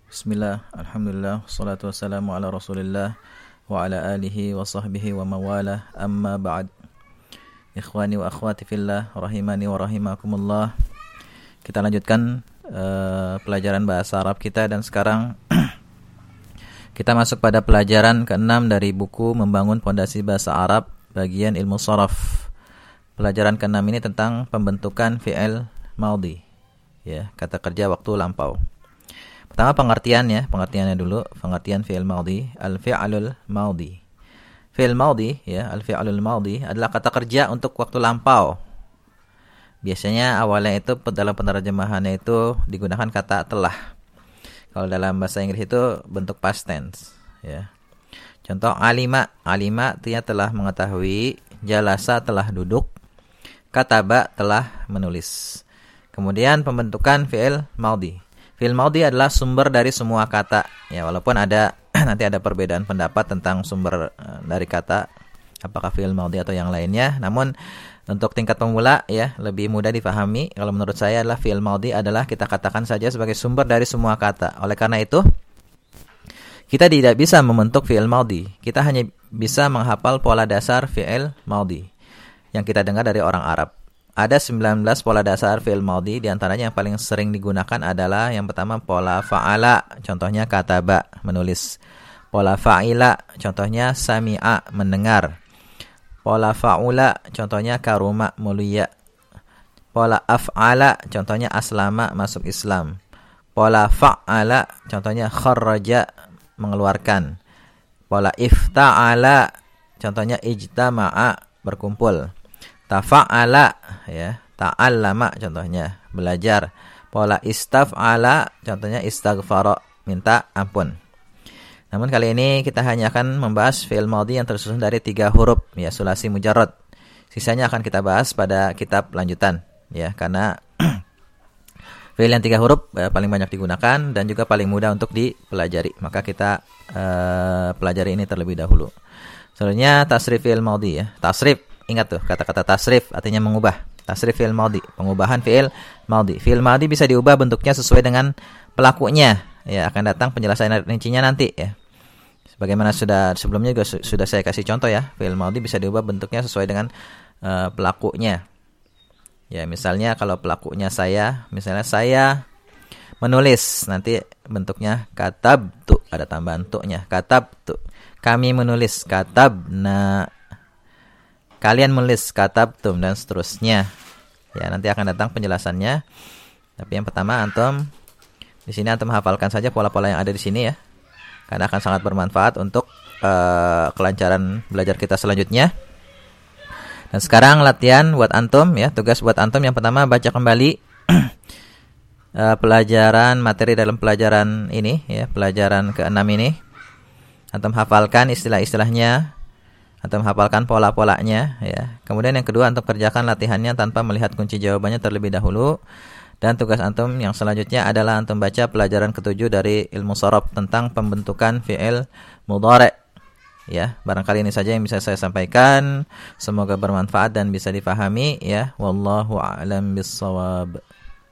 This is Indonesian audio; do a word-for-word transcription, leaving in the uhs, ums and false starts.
Bismillah, alhamdulillah, wassalatu wassalamu ala rasulillah wa ala alihi wa sahbihi wa mawalah, amma ba'd. Ikhwani wa akhwati fillah, rahimani wa rahimakumullah. Kita lanjutkan uh, pelajaran bahasa Arab kita, dan sekarang kita masuk pada pelajaran keenam dari buku Membangun Pondasi Bahasa Arab bagian ilmu sharaf. Pelajaran keenam ini tentang pembentukan fi'il maudhi, ya, kata kerja waktu lampau. Pertama pengertian ya, pengertiannya dulu, pengertian fi'il maudhi, al-fi'lul maudhi. Fi'il maudhi ya, al-fi'lul maudhi adalah kata kerja untuk waktu lampau. Biasanya awalnya itu dalam penerjemahannya itu digunakan kata telah. Kalau dalam bahasa Inggris itu bentuk past tense ya. Contoh alima, alima artinya telah mengetahui, jalasa telah duduk, kataba telah menulis. Kemudian pembentukan fi'il maudhi. Fi'il maudhi adalah sumber dari semua kata. Ya, walaupun ada nanti ada perbedaan pendapat tentang sumber uh, dari kata, apakah fi'il maudhi atau yang lainnya. Namun untuk tingkat pemula ya, lebih mudah dipahami. Kalau menurut saya adalah fi'il maudhi adalah kita katakan saja sebagai sumber dari semua kata. Oleh karena itu, kita tidak bisa membentuk fi'il maudhi. Kita hanya bisa menghafal pola dasar fi'il maudhi yang kita dengar dari orang Arab. Ada sembilan belas pola dasar fi'il maudhi, di antaranya yang paling sering digunakan adalah yang pertama pola fa'ala, contohnya kataba, menulis. Pola fa'ila, contohnya sami'a, mendengar. Pola fa'ula, contohnya karuma, mulia. Pola af'ala, contohnya aslama, masuk Islam. Pola fa'ala, contohnya kharraja, mengeluarkan. Pola ifta'ala, contohnya ijtama'a, berkumpul. Tafa'ala ya, ta'allama contohnya belajar. Pola istaf'ala contohnya istaghfara, minta ampun. Namun kali ini kita hanya akan membahas fi'il maudhi yang tersusun dari tiga huruf ya, sulasi mujarrad. Sisanya akan kita bahas pada kitab lanjutan ya, karena fi'il yang tiga huruf eh, paling banyak digunakan dan juga paling mudah untuk dipelajari. Maka kita eh, pelajari ini terlebih dahulu. Selanjutnya tasrif fi'il maudhi ya. Tasrif, ingat tuh kata-kata tasrif artinya mengubah. Tasrif fi'il maudhi, pengubahan fi'il maudhi. Fi'il maudhi bisa diubah bentuknya sesuai dengan pelakunya. Ya, akan datang penjelasan rincinya nanti ya. Sebagaimana sudah sebelumnya juga su- sudah saya kasih contoh ya, fi'il maudhi bisa diubah bentuknya sesuai dengan uh, pelakunya. Ya, misalnya kalau pelakunya saya, misalnya saya menulis, nanti bentuknya katabtu, ada tambahan tu-nya, katabtu. Kami menulis, katabna. Kalian menulis, katabtum, dan seterusnya. Ya, nanti akan datang penjelasannya. Tapi yang pertama antum di sini antum hafalkan saja pola-pola yang ada di sini ya. Karena akan sangat bermanfaat untuk uh, kelancaran belajar kita selanjutnya. Dan sekarang latihan buat antum ya, tugas buat antum yang pertama baca kembali uh, pelajaran materi dalam pelajaran ini ya, pelajaran keenam ini. Antum hafalkan istilah-istilahnya. Antum hafalkan pola-polanya ya. Kemudian yang kedua, antum kerjakan latihannya tanpa melihat kunci jawabannya terlebih dahulu. Dan tugas antum yang selanjutnya adalah antum baca pelajaran ketujuh dari ilmu sharaf tentang pembentukan fi'il mudhari'. Ya, barangkali ini saja yang bisa saya sampaikan. Semoga bermanfaat dan bisa dipahami ya. Wallahu a'lam bissawab.